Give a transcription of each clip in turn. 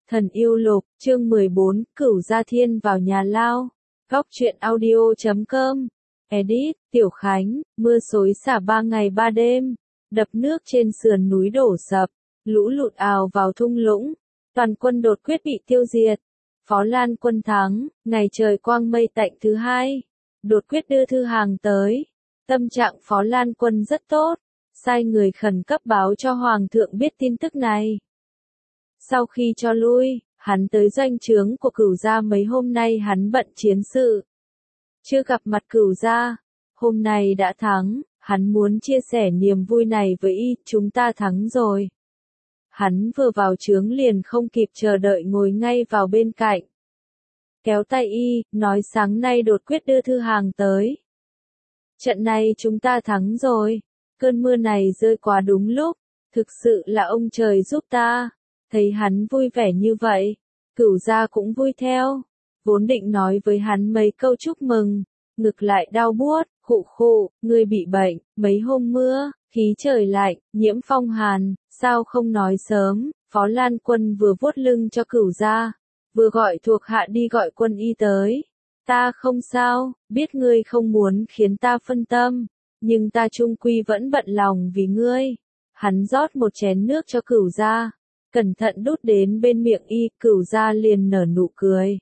Thần yêu lục, chương 14, Cửu Gia Thiên vào nhà lao. Góc truyện audio.com. Edit, Tiểu Khánh, mưa xối xả 3 ngày 3 đêm. Đập nước trên sườn núi đổ sập, lũ lụt ào vào thung lũng. Toàn quân đột quyết bị tiêu diệt. Phó Lan quân thắng, ngày trời quang mây tạnh thứ hai. Đột quyết đưa thư hàng tới. Tâm trạng Phó Lan quân rất tốt. Sai người khẩn cấp báo cho Hoàng thượng biết tin tức này. Sau khi cho lui, hắn tới doanh trướng của Cửu gia mấy hôm nay hắn bận chiến sự. Chưa gặp mặt Cửu gia, hôm nay đã thắng, hắn muốn chia sẻ niềm vui này với y, chúng ta thắng rồi. Hắn vừa vào trướng liền không kịp chờ đợi ngồi ngay vào bên cạnh. Kéo tay y, nói sáng nay đột quyết đưa thư hàng tới. Trận này chúng ta thắng rồi, cơn mưa này rơi quá đúng lúc, thực sự là ông trời giúp ta. Thấy hắn vui vẻ như vậy, Cửu gia cũng vui theo. Vốn định nói với hắn mấy câu chúc mừng, ngực lại đau buốt, khụ khụ, ngươi bị bệnh, mấy hôm mưa, khí trời lạnh, nhiễm phong hàn, sao không nói sớm. Phó Lan quân vừa vuốt lưng cho Cửu gia, vừa gọi thuộc hạ đi gọi quân y tới. Ta không sao, biết ngươi không muốn khiến ta phân tâm, nhưng ta chung quy vẫn bận lòng vì ngươi. Hắn rót một chén nước cho Cửu gia, cẩn thận đút đến bên miệng y, Cửu gia liền nở nụ cười.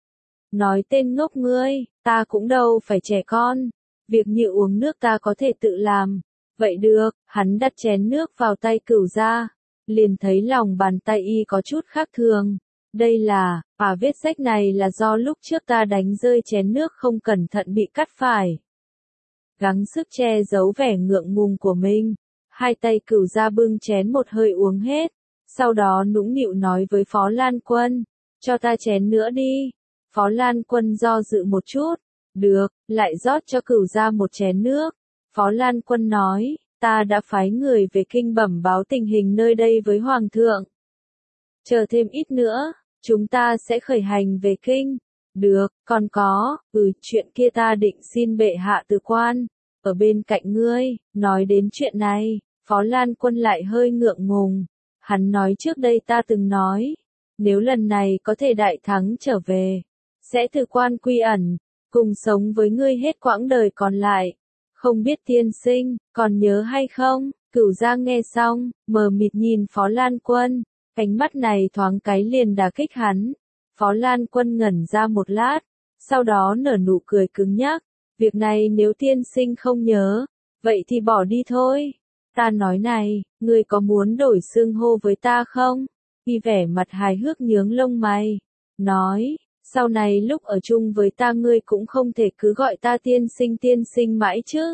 Nói tên ngốc ngươi, ta cũng đâu phải trẻ con, việc như uống nước ta có thể tự làm. Vậy được, hắn đặt chén nước vào tay Cửu gia, liền thấy lòng bàn tay y có chút khác thường. Đây là, vết rách này là do lúc trước ta đánh rơi chén nước không cẩn thận bị cắt phải. Gắng sức che giấu vẻ ngượng ngùng của mình, hai tay Cửu gia bưng chén một hơi uống hết. Sau đó nũng nịu nói với Phó Lan quân, cho ta chén nữa đi. Phó Lan quân do dự một chút, được, lại rót cho Cửu gia một chén nước. Phó Lan quân nói, ta đã phái người về kinh bẩm báo tình hình nơi đây với Hoàng thượng. Chờ thêm ít nữa, chúng ta sẽ khởi hành về kinh. Được, còn có, chuyện kia ta định xin bệ hạ từ quan, ở bên cạnh ngươi. Nói đến chuyện này, Phó Lan quân lại hơi ngượng ngùng. Hắn nói trước đây ta từng nói, nếu lần này có thể đại thắng trở về, sẽ từ quan quy ẩn, cùng sống với ngươi hết quãng đời còn lại. Không biết tiên sinh, còn nhớ hay không? Cửu gia nghe xong, mờ mịt nhìn Phó Lan quân, ánh mắt này thoáng cái liền đả kích hắn. Phó Lan quân ngẩn ra một lát, sau đó nở nụ cười cứng nhắc, việc này nếu tiên sinh không nhớ, vậy thì bỏ đi thôi. Ta nói này, ngươi có muốn đổi xưng hô với ta không? Y vẻ mặt hài hước nhướng lông mày, nói, sau này lúc ở chung với ta ngươi cũng không thể cứ gọi ta tiên sinh mãi chứ.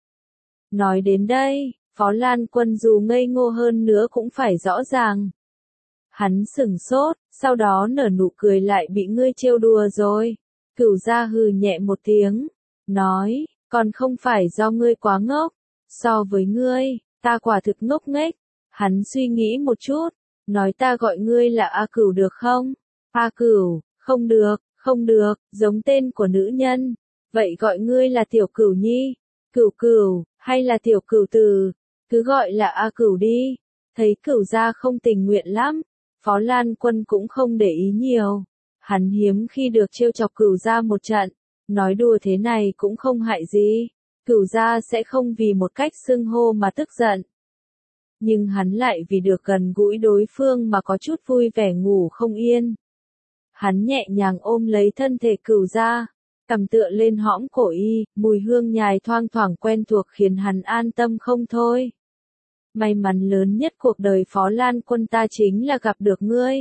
Nói đến đây, Phó Lan quân dù ngây ngô hơn nữa cũng phải rõ ràng. Hắn sửng sốt, sau đó nở nụ cười lại bị ngươi trêu đùa rồi. Cửu gia hừ nhẹ một tiếng, nói, còn không phải do ngươi quá ngốc, so với ngươi, ta quả thực ngốc nghếch. Hắn suy nghĩ một chút, nói ta gọi ngươi là A Cửu được không? A Cửu, không được, giống tên của nữ nhân. Vậy gọi ngươi là Tiểu Cửu nhi, Cửu, hay là Tiểu Cửu Từ, cứ gọi là A Cửu đi. Thấy Cửu gia không tình nguyện lắm, Phó Lan quân cũng không để ý nhiều. Hắn hiếm khi được trêu chọc Cửu gia một trận, nói đùa thế này cũng không hại gì. Cửu gia sẽ không vì một cách xưng hô mà tức giận. Nhưng hắn lại vì được gần gũi đối phương mà có chút vui vẻ ngủ không yên. Hắn nhẹ nhàng ôm lấy thân thể Cửu gia, cằm tựa lên hõm cổ y, mùi hương nhài thoang thoảng quen thuộc khiến hắn an tâm không thôi. May mắn lớn nhất cuộc đời Phó Lan quân ta chính là gặp được ngươi.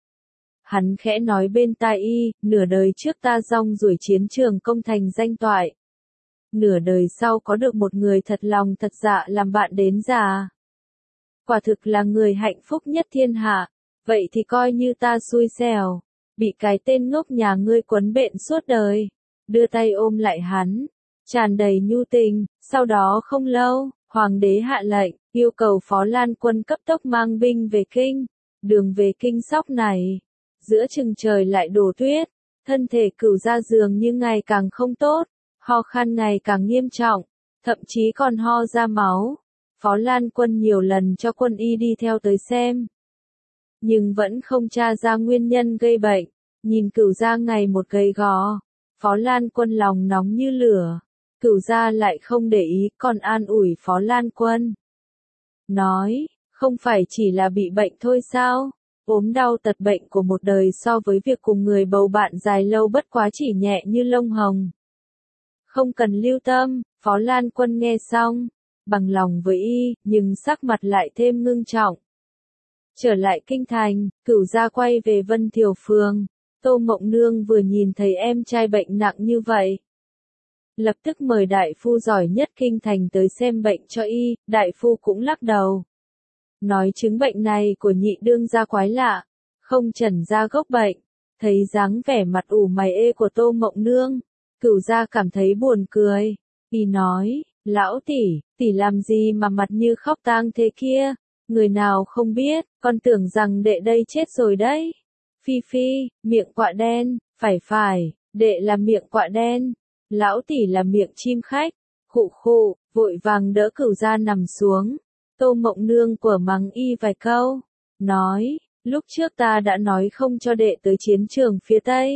Hắn khẽ nói bên tai y, nửa đời trước ta rong ruổi chiến trường công thành danh toại. Nửa đời sau có được một người thật lòng thật dạ làm bạn đến già. Quả thực là người hạnh phúc nhất thiên hạ, vậy thì coi như ta xui xẻo, bị cái tên ngốc nhà ngươi quấn bện suốt đời. Đưa tay ôm lại hắn, tràn đầy nhu tình, sau đó không lâu, Hoàng đế hạ lệnh, yêu cầu Phó Lan quân cấp tốc mang binh về kinh. Đường về kinh sóc này, giữa chừng trời lại đổ tuyết, thân thể Cửu gia dường như ngày càng không tốt, ho khan ngày càng nghiêm trọng, thậm chí còn ho ra máu. Phó Lan quân nhiều lần cho quân y đi theo tới xem. nhưng vẫn không tra ra nguyên nhân gây bệnh. Nhìn Cửu Gia ngày một gầy gò, Phó Lan Quân lòng nóng như lửa. Cửu Gia lại không để ý, còn an ủi Phó Lan Quân. Nói, không phải chỉ là bị bệnh thôi sao? Ốm đau tật bệnh của một đời so với việc cùng người bầu bạn dài lâu bất quá chỉ nhẹ như lông hồng. Không cần lưu tâm, Phó Lan Quân nghe xong, bằng lòng với y, nhưng sắc mặt lại thêm ngưng trọng. Trở lại kinh thành, Cửu Gia quay về Vân Thiều Phường. Tô Mộng Nương vừa nhìn thấy em trai bệnh nặng như vậy, lập tức mời đại phu giỏi nhất kinh thành tới xem bệnh cho y. Đại phu cũng lắc đầu, nói chứng bệnh này của nhị đương gia quái lạ, không chẩn ra gốc bệnh. Thấy dáng vẻ mặt ủ mày ê của Tô Mộng Nương, Cửu Gia cảm thấy buồn cười. Y nói, lão tỷ làm gì mà mặt như khóc tang thế kia? Người nào không biết, con tưởng rằng đệ đây chết rồi đấy. Phi phi, miệng quạ đen, phải, đệ là miệng quạ đen, lão tỷ là miệng chim khách. Khụ khụ, vội vàng đỡ Cửu Gia nằm xuống. Tô Mộng Nương quở mắng y vài câu, nói, lúc trước ta đã nói không cho đệ tới chiến trường phía Tây.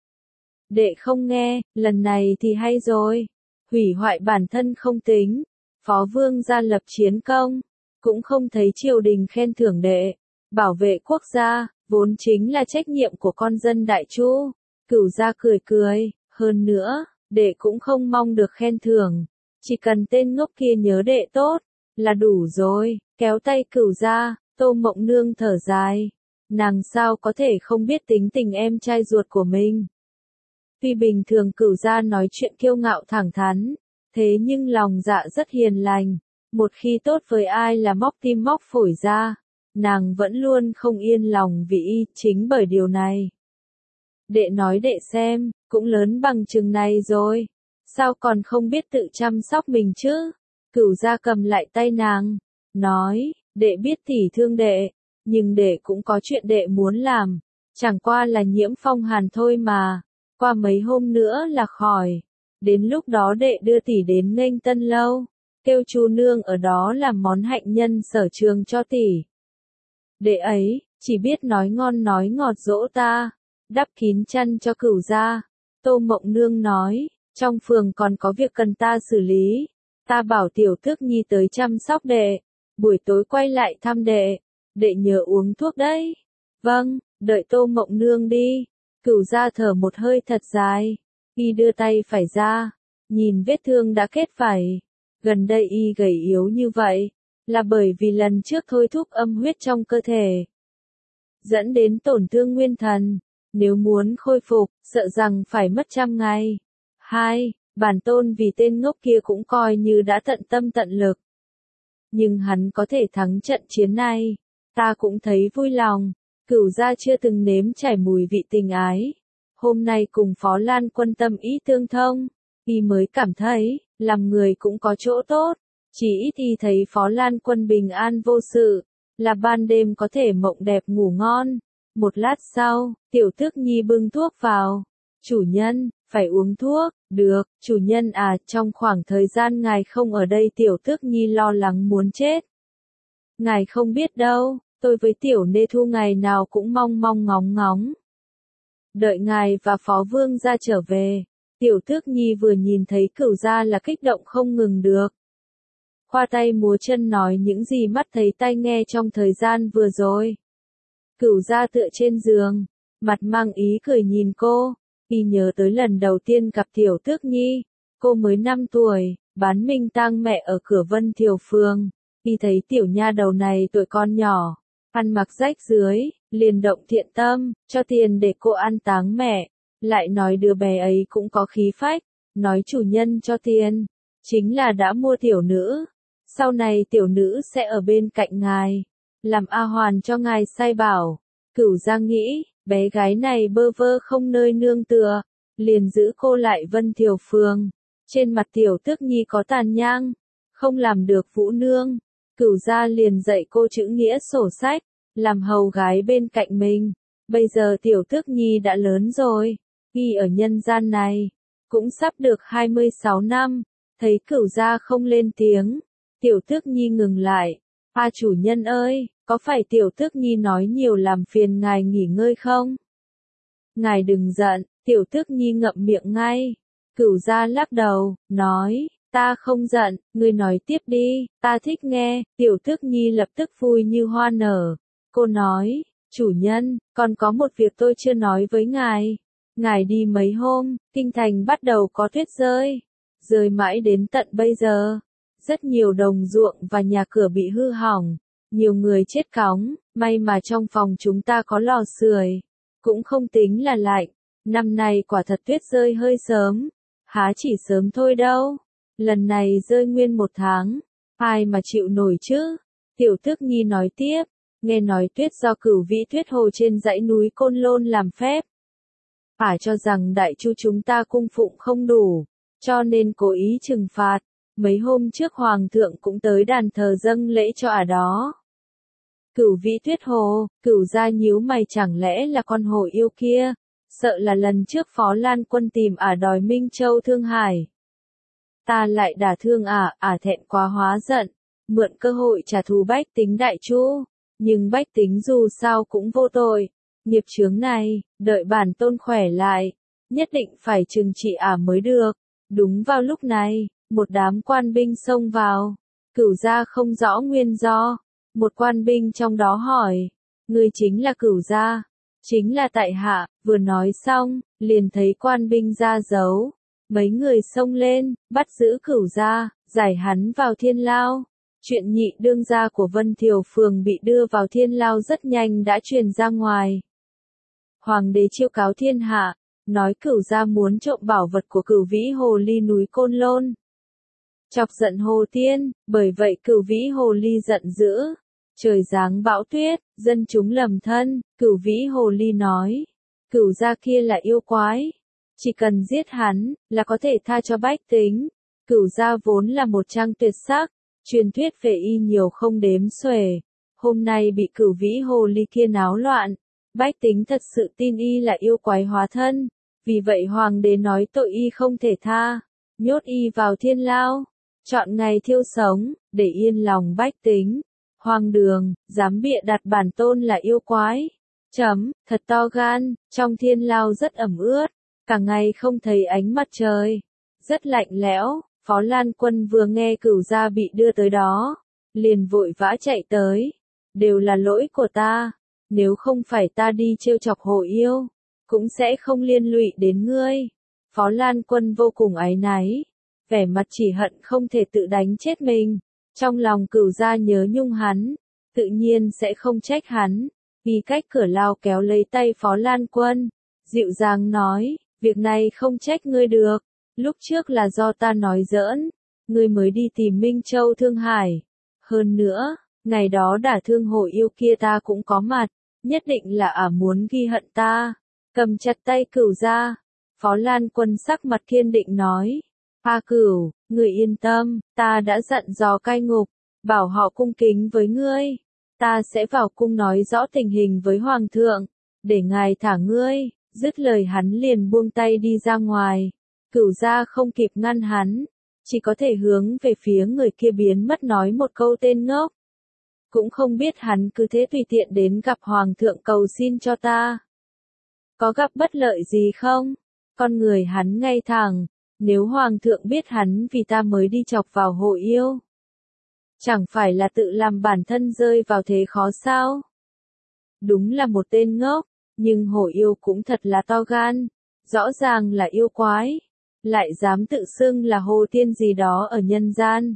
Đệ không nghe, lần này thì hay rồi. Hủy hoại bản thân không tính, Phó Vương gia lập chiến công, cũng không thấy triều đình khen thưởng đệ. Bảo vệ quốc gia, vốn chính là trách nhiệm của con dân Đại Chu. Cửu Gia cười, hơn nữa, đệ cũng không mong được khen thưởng. Chỉ cần tên ngốc kia nhớ đệ tốt, là đủ rồi. Kéo tay Cửu Gia, Tô Mộng Nương thở dài. Nàng sao có thể không biết tính tình em trai ruột của mình. Tuy bình thường Cửu Gia nói chuyện kiêu ngạo thẳng thắn, thế nhưng lòng dạ rất hiền lành. Một khi tốt với ai là móc tim móc phổi ra, nàng vẫn luôn không yên lòng vì y. Chính bởi điều này, đệ nói đệ xem, cũng lớn bằng chừng này rồi, sao còn không biết tự chăm sóc mình chứ? Cửu Gia cầm lại tay nàng, nói, đệ biết tỷ thương đệ, nhưng đệ cũng có chuyện đệ muốn làm, chẳng qua là nhiễm phong hàn thôi mà, qua mấy hôm nữa là khỏi. Đến lúc đó đệ đưa tỷ đến nghênh Tân Lâu, kêu chú nương ở đó làm món hạnh nhân sở trường cho tỷ. Đệ ấy, chỉ biết nói ngon nói ngọt dỗ ta, đắp kín chăn cho Cửu Gia. Tô Mộng Nương nói, trong phường còn có việc cần ta xử lý, ta bảo Tiểu Tước Nhi tới chăm sóc đệ, buổi tối quay lại thăm đệ, đệ nhớ uống thuốc đấy. Vâng, đợi Tô Mộng Nương đi. Cửu Gia thở một hơi thật dài, y đưa tay phải ra, nhìn vết thương đã kết vảy. Gần đây y gầy yếu như vậy, là bởi vì lần trước thôi thúc âm huyết trong cơ thể, dẫn đến tổn thương nguyên thần. Nếu muốn khôi phục, sợ rằng phải mất 100 ngày. 2. Bản tôn vì tên ngốc kia cũng coi như đã tận tâm tận lực. Nhưng hắn có thể thắng trận chiến này, ta cũng thấy vui lòng. Cửu Gia chưa từng nếm trải mùi vị tình ái. Hôm nay cùng Phó Lan Quân tâm ý tương thông, y mới cảm thấy, làm người cũng có chỗ tốt. Chỉ ít y thấy Phó Lan Quân bình an vô sự, là ban đêm có thể mộng đẹp ngủ ngon. Một lát sau, Tiểu Tước Nhi bưng thuốc vào. Chủ nhân, phải uống thuốc. Được, chủ nhân à, trong khoảng thời gian ngài không ở đây Tiểu Tước Nhi lo lắng muốn chết. Ngài không biết đâu, tôi với Tiểu Nê Thu ngày nào cũng mong ngóng ngóng. Đợi ngài và Phó Vương gia trở về. Tiểu Tước Nhi vừa nhìn thấy Cửu Gia là kích động không ngừng được. Khoa tay múa chân nói những gì mắt thấy tai nghe trong thời gian vừa rồi. Cửu Gia tựa trên giường, mặt mang ý cười nhìn cô. Y nhớ tới lần đầu tiên gặp Tiểu Tước Nhi, cô mới 5 tuổi, bán minh tang mẹ ở cửa Vân Thiều Phường. Y thấy tiểu nha đầu này tuổi con nhỏ, ăn mặc rách rưới, liền động thiện tâm, cho tiền để cô an táng mẹ. Lại nói đứa bé ấy cũng có khí phách, nói chủ nhân cho tiền, chính là đã mua tiểu nữ. Sau này tiểu nữ sẽ ở bên cạnh ngài, làm A Hoàn cho ngài sai bảo. Cửu Gia nghĩ, bé gái này bơ vơ không nơi nương tựa, liền giữ cô lại Vân Thiều Phường. Trên mặt Tiểu Tước Nhi có tàn nhang, không làm được vũ nương. Cửu Gia liền dạy cô chữ nghĩa sổ sách, làm hầu gái bên cạnh mình. Bây giờ Tiểu Tước Nhi đã lớn rồi, ghi ở nhân gian này, cũng sắp được 26 năm. Thấy Cửu Gia không lên tiếng, Tiểu Tước Nhi ngừng lại. A chủ nhân ơi, có phải tiểu tước nhi nói nhiều làm phiền ngài nghỉ ngơi không? Ngài đừng giận, tiểu tước nhi ngậm miệng ngay. Cửu gia lắc đầu, nói, ta không giận, ngươi nói tiếp đi, ta thích nghe. Tiểu tước nhi lập tức vui như hoa nở. Cô nói, chủ nhân, còn có một việc tôi chưa nói với ngài. Ngài đi mấy hôm, kinh thành bắt đầu có tuyết rơi. Rơi mãi đến tận bây giờ. Rất nhiều đồng ruộng và nhà cửa bị hư hỏng. Nhiều người chết cóng, may mà trong phòng chúng ta có lò sưởi. Cũng không tính là lạnh. Năm nay quả thật tuyết rơi hơi sớm. Há chỉ sớm thôi đâu. Lần này rơi nguyên 1 tháng. Ai mà chịu nổi chứ? Tiểu tước nhi nói tiếp. Nghe nói tuyết do Cửu Vĩ Tuyết Hồ trên dãy núi Côn Lôn làm phép. Phải cho rằng đại chu chúng ta cung phụng không đủ. Cho nên cố ý trừng phạt. Mấy hôm trước Hoàng thượng cũng tới đàn thờ dâng lễ cho đó. Cửu Vĩ Tuyết Hồ, Cửu gia nhíu mày, chẳng lẽ là con hồ yêu kia? Sợ là lần trước Phó Lan Quân tìm đòi Minh Châu Thương Hải. Ta lại đả thương thẹn quá hóa giận, mượn cơ hội trả thù bách tính đại chu. Nhưng bách tính dù sao cũng vô tội. Nghiệp chướng này, đợi bản tôn khỏe lại, nhất định phải trừng trị mới được. Đúng vào lúc này, một đám quan binh xông vào. Cửu gia không rõ nguyên do. Một quan binh trong đó hỏi, ngươi chính là Cửu gia? Chính là tại hạ. Vừa nói xong, liền thấy quan binh ra dấu. Mấy người xông lên, bắt giữ Cửu gia, giải hắn vào thiên lao. Chuyện nhị đương gia của Vân Thiều Phường bị đưa vào thiên lao rất nhanh đã truyền ra ngoài. Hoàng đế chiêu cáo thiên hạ, nói Cửu gia muốn trộm bảo vật của Cửu Vĩ Hồ Ly núi Côn Lôn. Chọc giận Hồ Tiên, bởi vậy Cửu Vĩ Hồ Ly giận dữ. Trời giáng bão tuyết, dân chúng lầm thân. Cửu Vĩ Hồ Ly nói, Cửu gia kia là yêu quái. Chỉ cần giết hắn, là có thể tha cho bách tính. Cửu gia vốn là một trang tuyệt sắc. Truyền thuyết về y nhiều không đếm xuể. Hôm nay bị Cửu Vĩ Hồ Ly kia náo loạn. Bách tính thật sự tin y là yêu quái hóa thân. Vì vậy hoàng đế nói tội y không thể tha. Nhốt y vào thiên lao. Chọn ngày thiêu sống, để yên lòng bách tính. Hoang đường, dám bịa đặt bản tôn là yêu quái. Thật to gan, trong thiên lao rất ẩm ướt. Cả ngày không thấy ánh mặt trời. Rất lạnh lẽo. Phó Lan Quân vừa nghe Cửu gia bị đưa tới đó, liền vội vã chạy tới. Đều là lỗi của ta, nếu không phải ta đi trêu chọc hồ yêu, cũng sẽ không liên lụy đến ngươi. Phó Lan Quân vô cùng áy náy, vẻ mặt chỉ hận không thể tự đánh chết mình. Trong lòng Cửu gia nhớ nhung hắn, tự nhiên sẽ không trách hắn. Vì cách cửa lao kéo lấy tay Phó Lan Quân, dịu dàng nói, việc này không trách ngươi được. Lúc trước là do ta nói giỡn, ngươi mới đi tìm Minh Châu Thương Hải. Hơn nữa, ngày đó đả thương hồ yêu kia ta cũng có mặt, nhất định là muốn ghi hận ta. Cầm chặt tay Cửu gia, Phó Lan Quân sắc mặt kiên định nói, A Cửu, ngươi yên tâm, ta đã dặn dò cai ngục, bảo họ cung kính với ngươi. Ta sẽ vào cung nói rõ tình hình với Hoàng thượng, để ngài thả ngươi. Dứt lời hắn liền buông tay đi ra ngoài. Cửu gia không kịp ngăn hắn, chỉ có thể hướng về phía người kia biến mất nói một câu tên ngốc. Cũng không biết hắn cứ thế tùy tiện đến gặp Hoàng thượng cầu xin cho ta. Có gặp bất lợi gì không? Con người hắn ngay thẳng, nếu Hoàng thượng biết hắn vì ta mới đi chọc vào hồ yêu. Chẳng phải là tự làm bản thân rơi vào thế khó sao? Đúng là một tên ngốc, nhưng hồ yêu cũng thật là to gan, rõ ràng là yêu quái. Lại dám tự xưng là hồ tiên gì đó ở nhân gian.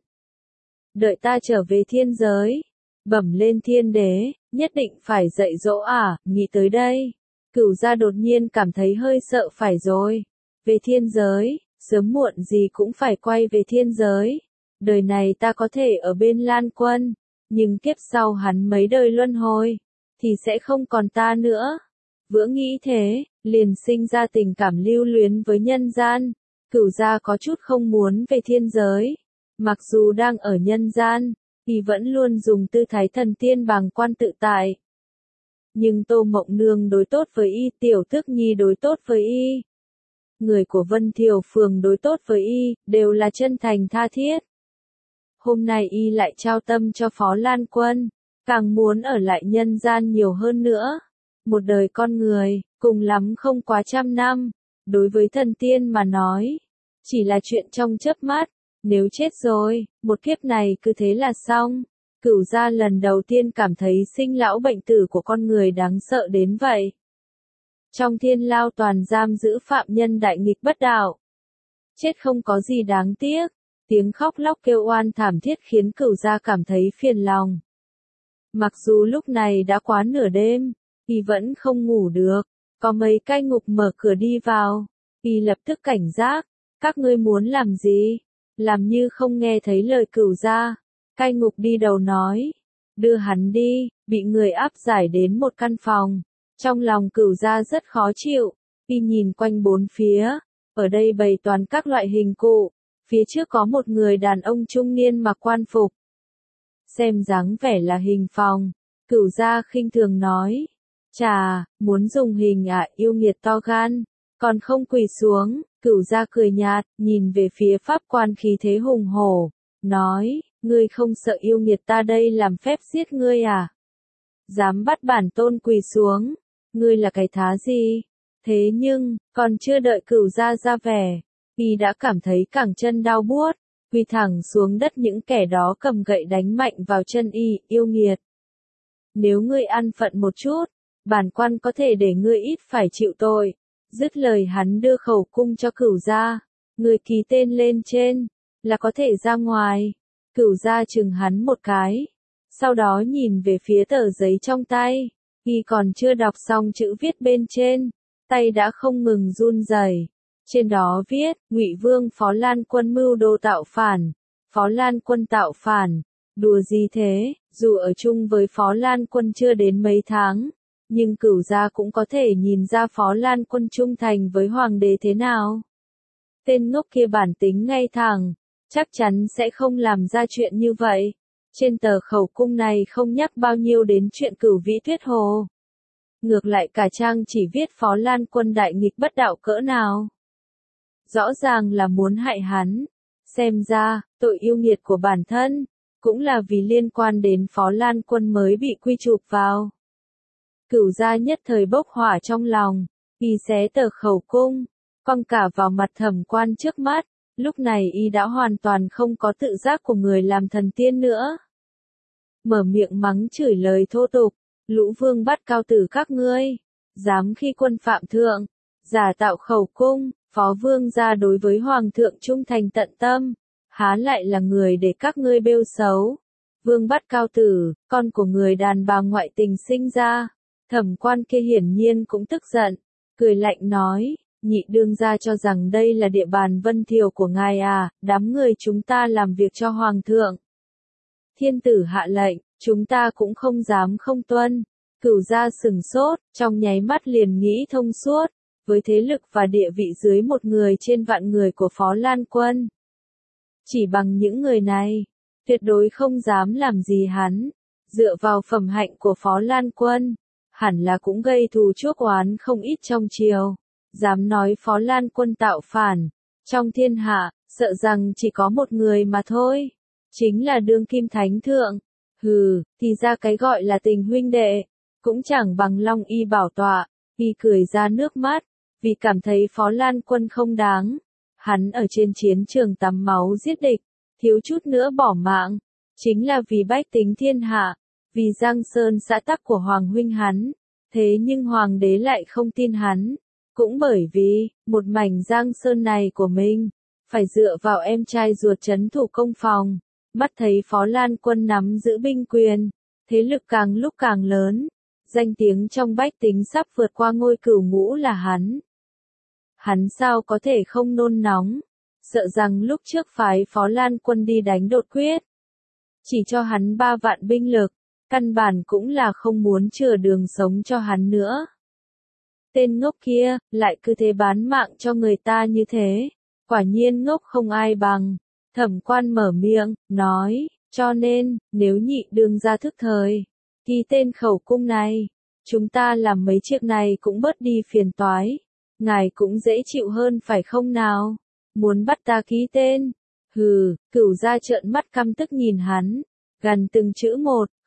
Đợi ta trở về thiên giới, bẩm lên thiên đế, nhất định phải dạy dỗ nghĩ tới đây. Cửu gia đột nhiên cảm thấy hơi sợ phải rồi. Về thiên giới, sớm muộn gì cũng phải quay về thiên giới. Đời này ta có thể ở bên Lan Quân, nhưng kiếp sau hắn mấy đời luân hồi, thì sẽ không còn ta nữa. Vừa nghĩ thế, liền sinh ra tình cảm lưu luyến với nhân gian. Cửu gia có chút không muốn về thiên giới. Mặc dù đang ở nhân gian, thì vẫn luôn dùng tư thái thần tiên bàng quan tự tại. Nhưng Tô Mộng Nương đối tốt với y, Tiểu Tước Nhi đối tốt với y. Người của Vân Thiều Phường đối tốt với y, đều là chân thành tha thiết. Hôm nay y lại trao tâm cho Phó Lan Quân. càng muốn ở lại nhân gian nhiều hơn nữa. Một đời con người, cùng lắm không quá 100 năm, đối với thần tiên mà nói, chỉ là chuyện trong chớp mắt, nếu chết rồi, một kiếp này cứ thế là xong. Cửu gia lần đầu tiên cảm thấy sinh lão bệnh tử của con người đáng sợ đến vậy. Trong thiên lao toàn giam giữ phạm nhân đại nghịch bất đạo. Chết không có gì đáng tiếc, tiếng khóc lóc kêu oan thảm thiết khiến cửu gia cảm thấy phiền lòng. Mặc dù lúc này đã quá nửa đêm, y vẫn không ngủ được, có mấy cai ngục mở cửa đi vào, y lập tức cảnh giác, các ngươi muốn làm gì? Làm như không nghe thấy lời cửu gia. Cai ngục đi đầu nói, đưa hắn đi, bị người áp giải đến một căn phòng. Trong lòng cửu gia rất khó chịu, y nhìn quanh bốn phía, ở đây bày toàn các loại hình cụ, phía trước có một người đàn ông trung niên mặc quan phục. Xem dáng vẻ là hình phòng, cửu gia khinh thường nói, chà, muốn dùng hình à, yêu nghiệt to gan, còn không quỳ xuống. Cửu gia cười nhạt, nhìn về phía pháp quan khí thế hùng hổ, nói, ngươi không sợ yêu nghiệt ta đây làm phép giết ngươi à? Dám bắt bản tôn quỳ xuống, ngươi là cái thá gì? Thế nhưng, còn chưa đợi cửu gia ra vẻ, y đã cảm thấy cẳng chân đau buốt, quỳ thẳng xuống đất, những kẻ đó cầm gậy đánh mạnh vào chân y, yêu nghiệt. Nếu ngươi ăn phận một chút, bản quan có thể để ngươi ít phải chịu tội. Dứt lời hắn đưa khẩu cung cho cửu gia, người ký tên lên trên, là có thể ra ngoài. Cửu gia chừng hắn một cái, sau đó nhìn về phía tờ giấy trong tay, y còn chưa đọc xong chữ viết bên trên, tay đã không ngừng run rẩy. Trên đó viết, Ngụy Vương Phó Lan Quân mưu đồ tạo phản, Phó Lan Quân tạo phản, đùa gì thế, dù ở chung với Phó Lan Quân chưa đến mấy tháng. Nhưng cửu gia cũng có thể nhìn ra Phó Lan Quân trung thành với hoàng đế thế nào. Tên ngốc kia bản tính ngay thẳng, chắc chắn sẽ không làm ra chuyện như vậy. Trên tờ khẩu cung này không nhắc bao nhiêu đến chuyện Cửu Vĩ Tuyết Hồ. Ngược lại cả trang chỉ viết Phó Lan Quân đại nghịch bất đạo cỡ nào. Rõ ràng là muốn hại hắn. Xem ra, tội yêu nghiệt của bản thân, cũng là vì liên quan đến Phó Lan Quân mới bị quy chụp vào. Cửu gia nhất thời bốc hỏa trong lòng, y xé tờ khẩu cung, quăng cả vào mặt thẩm quan trước mắt, lúc này y đã hoàn toàn không có tự giác của người làm thần tiên nữa. Mở miệng mắng chửi lời thô tục, lũ vương bắt cao tử các ngươi, dám khi quân phạm thượng, giả tạo khẩu cung, phó vương gia đối với hoàng thượng trung thành tận tâm, há lại là người để các ngươi bêu xấu. Vương bắt cao tử, con của người đàn bà ngoại tình sinh ra. Thẩm quan kia hiển nhiên cũng tức giận, cười lạnh nói, nhị đương gia cho rằng đây là địa bàn Vân Thiều của ngài à, đám người chúng ta làm việc cho hoàng thượng. Thiên tử hạ lệnh, chúng ta cũng không dám không tuân. Cửu gia sừng sốt, trong nháy mắt liền nghĩ thông suốt, với thế lực và địa vị dưới một người trên vạn người của Phó Lan Quân. Chỉ bằng những người này, tuyệt đối không dám làm gì hắn, dựa vào phẩm hạnh của Phó Lan Quân. Hẳn là cũng gây thù chuốc oán không ít trong triều. Dám nói Phó Lan Quân tạo phản. Trong thiên hạ, sợ rằng chỉ có một người mà thôi. Chính là đương kim thánh thượng. Hừ, thì ra cái gọi là tình huynh đệ. Cũng chẳng bằng Long Y bảo tọa. Y cười ra nước mắt. Vì cảm thấy Phó Lan Quân không đáng. Hắn ở trên chiến trường tắm máu giết địch. Thiếu chút nữa bỏ mạng. Chính là vì bách tính thiên hạ. Vì Giang Sơn xã tắc của Hoàng huynh hắn, thế nhưng Hoàng đế lại không tin hắn, cũng bởi vì, một mảnh Giang Sơn này của mình, phải dựa vào em trai ruột trấn thủ công phòng, mắt thấy Phó Lan Quân nắm giữ binh quyền, thế lực càng lúc càng lớn, danh tiếng trong bách tính sắp vượt qua ngôi cửu ngũ là hắn. Hắn sao có thể không nôn nóng, sợ rằng lúc trước phái Phó Lan Quân đi đánh đột quyết, chỉ cho hắn 3 vạn binh lực. Căn bản cũng là không muốn chừa đường sống cho hắn nữa. Tên ngốc kia, lại cứ thế bán mạng cho người ta như thế. Quả nhiên ngốc không ai bằng. Thẩm quan mở miệng, nói, cho nên, nếu nhị đương gia thức thời, ký tên khẩu cung này, chúng ta làm mấy chiếc này cũng bớt đi phiền toái. Ngài cũng dễ chịu hơn phải không nào? Muốn bắt ta ký tên? Hừ, Cửu gia trợn mắt căm tức nhìn hắn. Gần từng chữ một,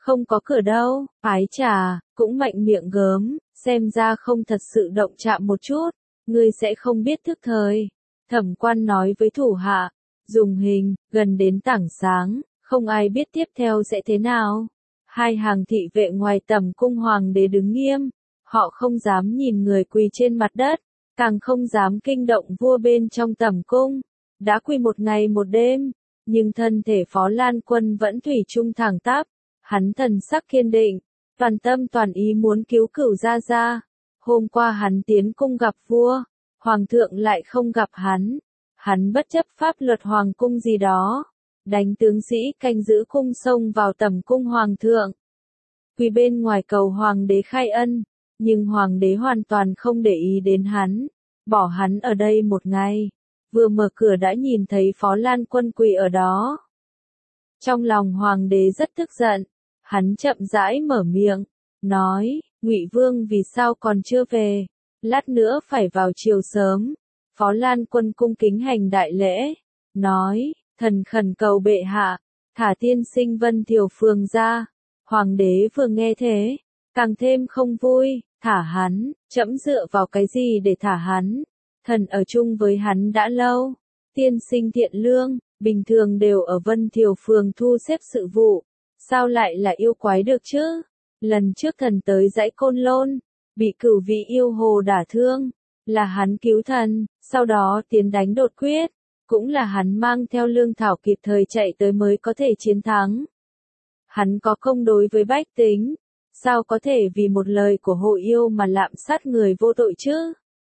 Không có cửa đâu, ái chà, cũng mạnh miệng gớm, xem ra không thật sự động chạm một chút, ngươi sẽ không biết thức thời. Thẩm quan nói với thủ hạ, dùng hình, gần đến tảng sáng, không ai biết tiếp theo sẽ thế nào. Hai hàng thị vệ ngoài tầm cung hoàng đế đứng nghiêm, họ không dám nhìn người quỳ trên mặt đất, càng không dám kinh động vua bên trong tầm cung. Đã quỳ một ngày một đêm, nhưng thân thể Phó Lan Quân vẫn thủy chung thẳng tắp, hắn thần sắc kiên định, toàn tâm toàn ý muốn cứu Cửu Gia Gia. Hôm qua hắn tiến cung gặp vua, hoàng thượng lại không gặp hắn bất chấp pháp luật hoàng cung gì đó, đánh tướng sĩ canh giữ cung xông vào tầm cung hoàng thượng. Quỳ bên ngoài cầu hoàng đế khai ân, nhưng hoàng đế hoàn toàn không để ý đến hắn, bỏ hắn ở đây một ngày. Vừa mở cửa đã nhìn thấy Phó Lan Quân quỳ ở đó. Trong lòng hoàng đế rất tức giận, hắn chậm rãi mở miệng, nói, Ngụy Vương vì sao còn chưa về, lát nữa phải vào chiều sớm. Phó Lan Quân cung kính hành đại lễ, nói, thần khẩn cầu bệ hạ, thả tiên sinh Vân Thiều Phường ra. Hoàng đế vừa nghe thế, càng thêm không vui, thả hắn, trẫm dựa vào cái gì để thả hắn, thần ở chung với hắn đã lâu, tiên sinh thiện lương, bình thường đều ở Vân Thiều Phường thu xếp sự vụ, sao lại là yêu quái được chứ? Lần trước thần tới dãy Côn Lôn, bị Cửu vị yêu hồ đả thương, là hắn cứu thần, sau đó tiến đánh đột quyết, cũng là hắn mang theo lương thảo kịp thời chạy tới mới có thể chiến thắng. Hắn có công đối với bách tính, sao có thể vì một lời của hồ yêu mà lạm sát người vô tội chứ?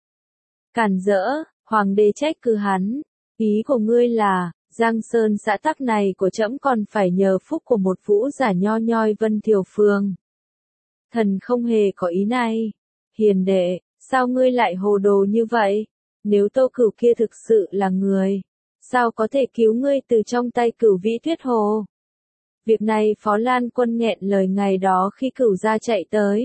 Cản rỡ, hoàng đế trách cứ hắn, ý của ngươi là, Giang Sơn xã tắc này của trẫm còn phải nhờ phúc của một vũ giả nho nhoi Vân Thiều Phường. Thần không hề có ý này. Hiền đệ, sao ngươi lại hồ đồ như vậy? Nếu Tô Cửu kia thực sự là người, sao có thể cứu ngươi từ trong tay Cửu Vĩ Tuyết Hồ? Việc này Phó Lan Quân nghẹn lời ngày đó khi Cửu Gia chạy tới.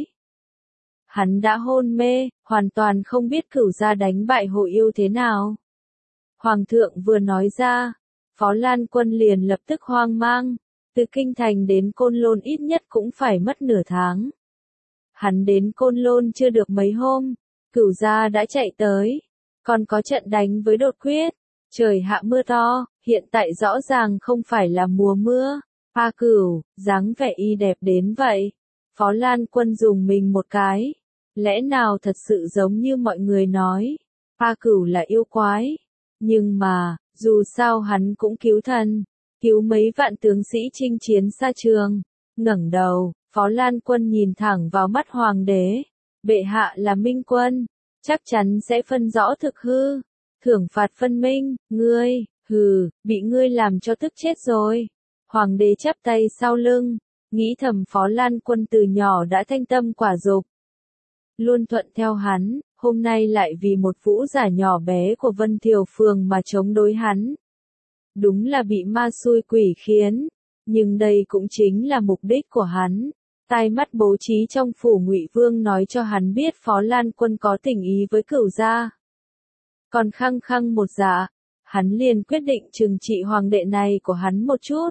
Hắn đã hôn mê, hoàn toàn không biết Cửu Gia đánh bại hồ yêu thế nào. Hoàng thượng vừa nói ra, Phó Lan Quân liền lập tức hoang mang, từ Kinh Thành đến Côn Lôn ít nhất cũng phải mất nửa tháng. Hắn đến Côn Lôn chưa được mấy hôm, Cửu Gia đã chạy tới, còn có trận đánh với đột quyết, trời hạ mưa to, hiện tại rõ ràng không phải là mùa mưa. A Cửu, dáng vẻ y đẹp đến vậy. Phó Lan Quân dùng mình một cái, lẽ nào thật sự giống như mọi người nói, A Cửu là yêu quái, nhưng mà, dù sao hắn cũng cứu thần, cứu mấy vạn tướng sĩ chinh chiến xa trường. Ngẩng đầu, Phó Lan Quân nhìn thẳng vào mắt hoàng đế, bệ hạ là minh quân, chắc chắn sẽ phân rõ thực hư, thưởng phạt phân minh, ngươi, bị ngươi làm cho tức chết rồi. Hoàng đế chắp tay sau lưng, nghĩ thầm Phó Lan Quân từ nhỏ đã thanh tâm quả dục, luôn thuận theo hắn, hôm nay lại vì một vũ giả nhỏ bé của Vân Thiều Phường mà chống đối hắn. Đúng là bị ma xui quỷ khiến, nhưng đây cũng chính là mục đích của hắn. Tai mắt bố trí trong phủ Ngụy Vương nói cho hắn biết Phó Lan Quân có tình ý với Cửu Gia. Còn khăng khăng một dạ, hắn liền quyết định trừng trị hoàng đệ này của hắn một chút.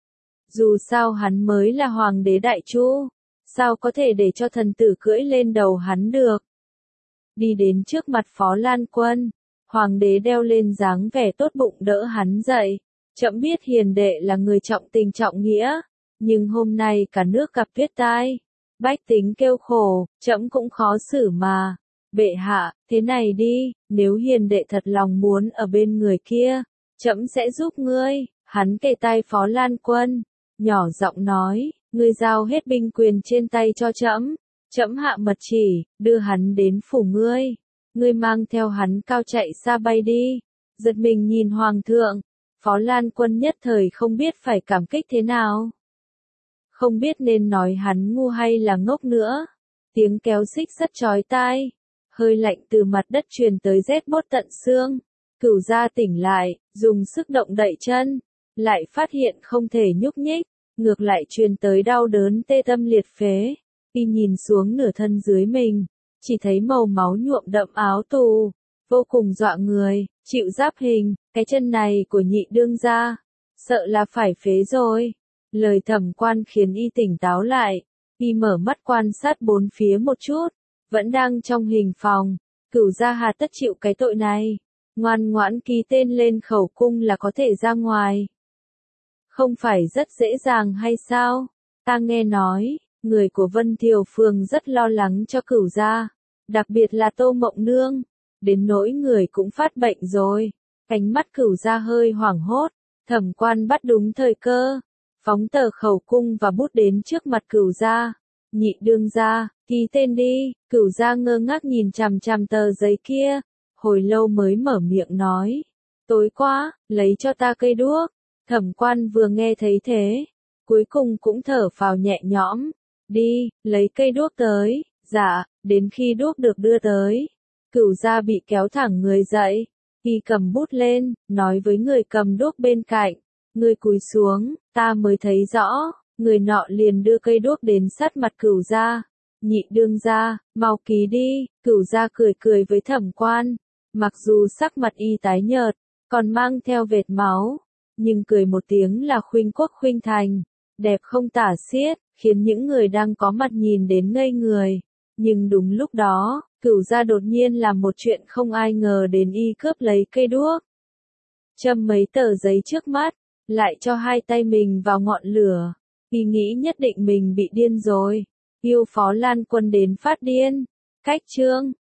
Dù sao hắn mới là hoàng đế đại chu, sao có thể để cho thần tử cưỡi lên đầu hắn được. Đi đến trước mặt Phó Lan Quân, hoàng đế đeo lên dáng vẻ tốt bụng đỡ hắn dậy. Trẫm biết hiền đệ là người trọng tình trọng nghĩa, nhưng hôm nay cả nước gặp tuyết tai, bách tính kêu khổ, trẫm cũng khó xử mà. Bệ hạ, thế này đi, nếu hiền đệ thật lòng muốn ở bên người kia, trẫm sẽ giúp ngươi. Hắn kề tai Phó Lan Quân, nhỏ giọng nói, ngươi giao hết binh quyền trên tay cho trẫm, trẫm hạ mật chỉ, đưa hắn đến phủ ngươi, ngươi mang theo hắn cao chạy xa bay đi. Giật mình nhìn hoàng thượng, Phó Lan Quân nhất thời không biết phải cảm kích thế nào. Không biết nên nói hắn ngu hay là ngốc nữa. Tiếng kéo xích rất chói tai, hơi lạnh từ mặt đất truyền tới rét buốt tận xương. Cửu Gia tỉnh lại, dùng sức động đậy chân, lại phát hiện không thể nhúc nhích, ngược lại truyền tới đau đớn tê tâm liệt phế. Y nhìn xuống nửa thân dưới mình, chỉ thấy màu máu nhuộm đậm áo tù, vô cùng dọa người, chịu giáp hình, cái chân này của nhị đương gia, sợ là phải phế rồi. Lời Thẩm Quan khiến y tỉnh táo lại, y mở mắt quan sát bốn phía một chút, vẫn đang trong hình phòng, Cửu gia hà tất chịu cái tội này, ngoan ngoãn ký tên lên khẩu cung là có thể ra ngoài. Không phải rất dễ dàng hay sao? Ta nghe nói, người của Vân Thiều Phường rất lo lắng cho Cửu gia, đặc biệt là Tô Mộng Nương, đến nỗi người cũng phát bệnh rồi. Ánh mắt Cửu gia hơi hoảng hốt, Thẩm Quan bắt đúng thời cơ, phóng tờ khẩu cung và bút đến trước mặt Cửu gia. Nhị đương gia, ký tên đi. Cửu gia ngơ ngác nhìn chằm chằm tờ giấy kia, hồi lâu mới mở miệng nói. Tối quá, lấy cho ta cây đuốc. Thẩm Quan vừa nghe thấy thế, cuối cùng cũng thở phào nhẹ nhõm. Đi, lấy cây đuốc tới. Dạ, đến khi đuốc được đưa tới, Cửu gia bị kéo thẳng người dậy. Y cầm bút lên, nói với người cầm đuốc bên cạnh. Người cúi xuống, ta mới thấy rõ. Người nọ liền đưa cây đuốc đến sát mặt Cửu gia. Nhị đương gia, mau ký đi. Cửu gia cười cười với Thẩm Quan. Mặc dù sắc mặt y tái nhợt, còn mang theo vệt máu, nhưng cười một tiếng là khuynh quốc khuynh thành, đẹp không tả xiết, khiến những người đang có mặt nhìn đến ngây người. Nhưng đúng lúc đó, Cửu gia đột nhiên làm một chuyện không ai ngờ đến, y cướp lấy cây đuốc, châm mấy tờ giấy trước mắt, lại cho hai tay mình vào ngọn lửa. Y nghĩ nhất định mình bị điên rồi. Yêu Phó Lan Quân đến phát điên. Cách chương